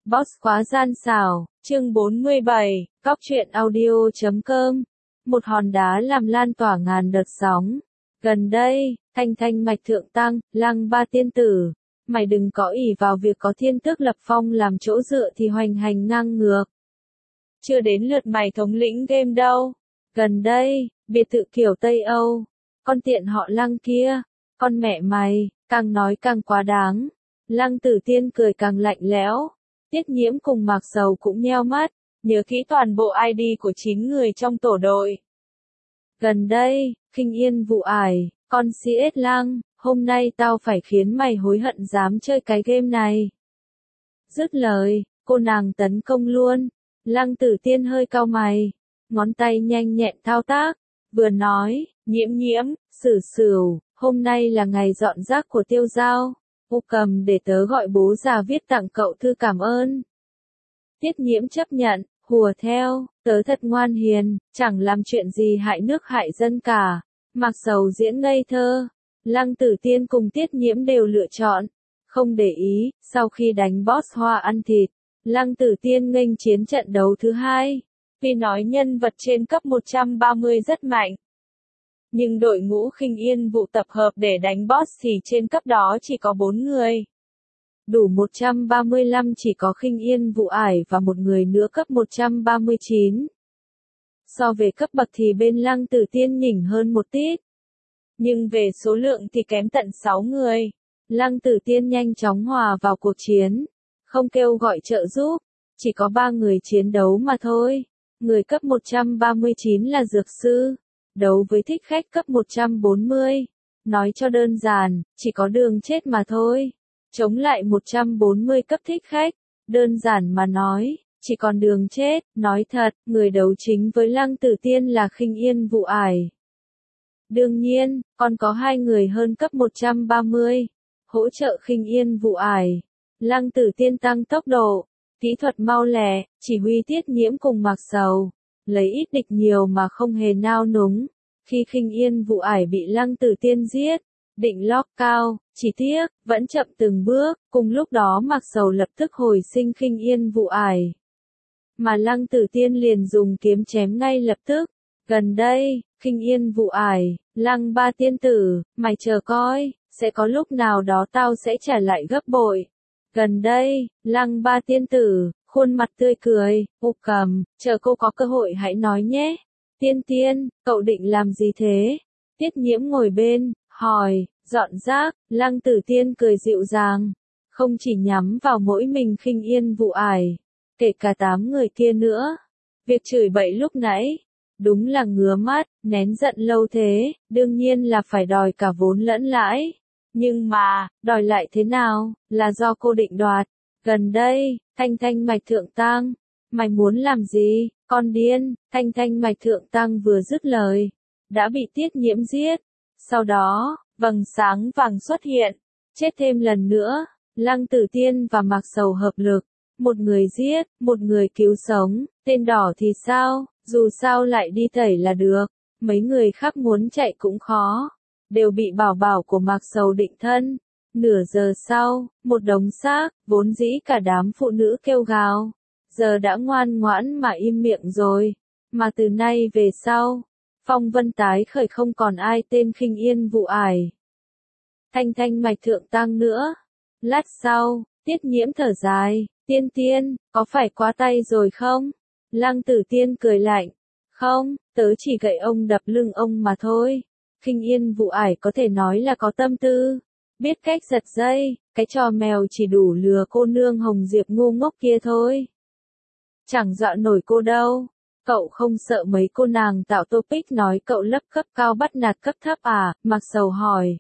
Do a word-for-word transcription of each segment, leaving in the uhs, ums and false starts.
Boss khóa gian xảo, chương bốn mươi bảy, cóc truyện audio chấm com. Một hòn đá làm lan tỏa ngàn đợt sóng. Gần đây, thanh thanh mạch thượng tăng, lăng ba tiên tử. Mày đừng có ỷ vào việc có thiên tước lập phong làm chỗ dựa thì hoành hành ngang ngược. Chưa đến lượt mày thống lĩnh game đâu. Gần đây, biệt thự kiểu Tây Âu. Con tiện họ lăng kia. Con mẹ mày, càng nói càng quá đáng. Lăng Tử Tiên cười càng lạnh lẽo. Tiết Nhiễm cùng Mạc Sầu cũng nheo mắt, nhớ kỹ toàn bộ i đê của chín người trong tổ đội. Gần đây, Khinh Yên vụ ải, con xê ét Lăng, hôm nay tao phải khiến mày hối hận dám chơi cái game này. Dứt lời, cô nàng tấn công luôn. Lăng Tử Tiên hơi cau mày, ngón tay nhanh nhẹn thao tác, vừa nói, Nhiễm Nhiễm, Sửu Sửu, hôm nay là ngày dọn rác của Tiêu Giao. Cô cầm để tớ gọi bố già viết tặng cậu thư cảm ơn. Tiết Nhiễm chấp nhận, hùa theo, tớ thật ngoan hiền, chẳng làm chuyện gì hại nước hại dân cả. Mạc Sầu diễn ngây thơ. Lăng Tử Tiên cùng Tiết Nhiễm đều lựa chọn, không để ý. Sau khi đánh boss hoa ăn thịt, Lăng Tử Tiên nghênh chiến trận đấu thứ hai. Vì nói nhân vật trên cấp một trăm ba mươi rất mạnh, nhưng đội ngũ Khinh Yên vụ tập hợp để đánh boss thì trên cấp đó chỉ có bốn người. Đủ một trăm ba mươi lăm chỉ có Khinh Yên vụ ải và một người nữa cấp một trăm ba mươi chín. So về cấp bậc thì bên Lăng Tử Tiên nhỉnh hơn một tít. Nhưng về số lượng thì kém tận sáu người. Lăng Tử Tiên nhanh chóng hòa vào cuộc chiến. Không kêu gọi trợ giúp. Chỉ có ba người chiến đấu mà thôi. Người cấp một trăm ba mươi chín là Dược Sư. Đấu với thích khách cấp một trăm bốn mươi. Nói cho đơn giản, chỉ có đường chết mà thôi. Chống lại một trăm bốn mươi cấp thích khách. Đơn giản mà nói, chỉ còn đường chết. Nói thật, người đấu chính với Lăng Tử Tiên là Khinh Yên vụ ải. Đương nhiên, còn có hai người hơn cấp một trăm ba mươi. Hỗ trợ Khinh Yên vụ ải. Lăng Tử Tiên tăng tốc độ, kỹ thuật mau lẹ, chỉ huy Tiết Nhiễm cùng Mạc Sầu. Lấy ít địch nhiều mà không hề nao núng. Khi Khinh Yên vụ ải bị Lăng Tử Tiên giết, định lock cao, chỉ tiếc, vẫn chậm từng bước. Cùng lúc đó Mạc Sầu lập tức hồi sinh Khinh Yên vụ ải. Mà Lăng Tử Tiên liền dùng kiếm chém ngay lập tức. Gần đây, Khinh Yên vụ ải, Lăng ba tiên tử, mày chờ coi, sẽ có lúc nào đó tao sẽ trả lại gấp bội. Gần đây, Lăng ba tiên tử, khuôn mặt tươi cười, ô cầm, chờ cô có cơ hội hãy nói nhé. Tiên Tiên, cậu định làm gì thế? Tiết Nhiễm ngồi bên, hỏi, dọn rác. Lăng Tử Tiên cười dịu dàng, không chỉ nhắm vào mỗi mình Khinh Yên vụ ải, kể cả tám người kia nữa. Việc chửi bậy lúc nãy, đúng là ngứa mắt, nén giận lâu thế, đương nhiên là phải đòi cả vốn lẫn lãi. Nhưng mà, đòi lại thế nào, là do cô định đoạt. Gần đây, thanh thanh mạch thượng tăng, mày muốn làm gì, con điên. Thanh thanh mạch thượng tăng vừa dứt lời, đã bị Tiết Nhiễm giết. Sau đó, vầng sáng vàng xuất hiện, chết thêm lần nữa. Lăng Tử Tiên và Mạc Sầu hợp lực, một người giết, một người cứu sống. Tên đỏ thì sao, dù sao lại đi tẩy là được. Mấy người khác muốn chạy cũng khó, đều bị bảo bảo của Mạc Sầu định thân. Nửa giờ sau, một đống xác, vốn dĩ cả đám phụ nữ kêu gào, giờ đã ngoan ngoãn mà im miệng rồi. Mà từ nay về sau, phong vân tái khởi, không còn ai tên Khinh Yên vụ ải, thanh thanh mạch thượng tăng nữa. Lát sau, Tiết Nhiễm thở dài, Tiên Tiên, có phải quá tay rồi không? Lăng Tử Tiên cười lạnh, không, tớ chỉ gậy ông đập lưng ông mà thôi. Khinh Yên vụ ải có thể nói là có tâm tư, biết cách giật dây, cái trò mèo chỉ đủ lừa cô nương Hồng Diệp ngu ngốc kia thôi. Chẳng dọa nổi cô đâu. Cậu không sợ mấy cô nàng tạo topic nói cậu lấp cấp cao bắt nạt cấp thấp à? Mạc Sầu hỏi.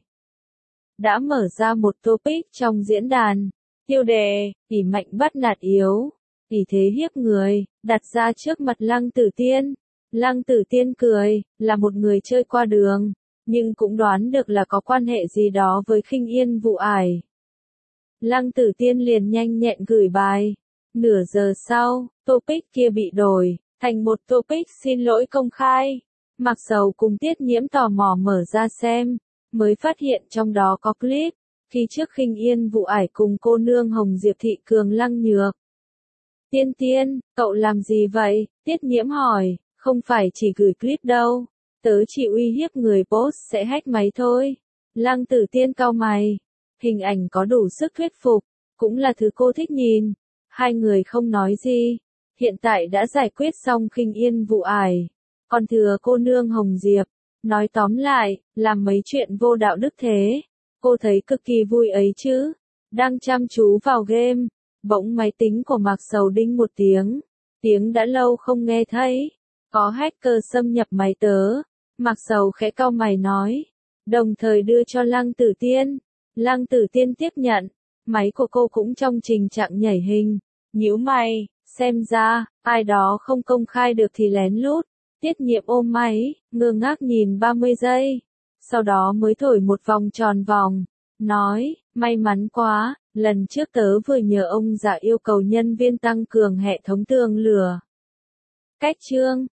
Đã mở ra một topic trong diễn đàn. Tiêu đề, ỷ mạnh bắt nạt yếu, ỷ thế hiếp người, đặt ra trước mặt Lăng Tử Tiên. Lăng Tử Tiên cười, là một người chơi qua đường, nhưng cũng đoán được là có quan hệ gì đó với Khinh Yên vụ ải. Lăng Tử Tiên liền nhanh nhẹn gửi bài. Nửa giờ sau, topic kia bị đổi thành một topic xin lỗi công khai. Mạc Sầu cùng Tiết Nhiễm tò mò mở ra xem, mới phát hiện trong đó có clip khi trước Khinh Yên vụ ải cùng cô nương Hồng Diệp Thị Cường Lăng Nhược Tiên Tiên, cậu làm gì vậy? Tiết Nhiễm hỏi, không phải chỉ gửi clip đâu. Tớ chỉ uy hiếp người post sẽ hack máy thôi. Lăng Tử Tiên cau mày. Hình ảnh có đủ sức thuyết phục, cũng là thứ cô thích nhìn. Hai người không nói gì. Hiện tại đã giải quyết xong Khinh Yên vụ ải. Còn thừa cô nương Hồng Diệp. Nói tóm lại, làm mấy chuyện vô đạo đức thế. Cô thấy cực kỳ vui ấy chứ. Đang chăm chú vào game. Bỗng máy tính của Mạc Sầu đinh một tiếng. Tiếng đã lâu không nghe thấy. Có hacker xâm nhập máy tớ. Mạc Sầu khẽ cau mày nói. Đồng thời đưa cho Lăng Tử Tiên. Lăng Tử Tiên tiếp nhận. Máy của cô cũng trong tình trạng nhảy hình. Nhíu mày, xem ra, ai đó không công khai được thì lén lút. Tiết Nhiễm ôm máy, ngơ ngác nhìn ba mươi giây. Sau đó mới thổi một vòng tròn vòng. Nói, may mắn quá, lần trước tớ vừa nhờ ông già yêu cầu nhân viên tăng cường hệ thống tường lửa. Cách chương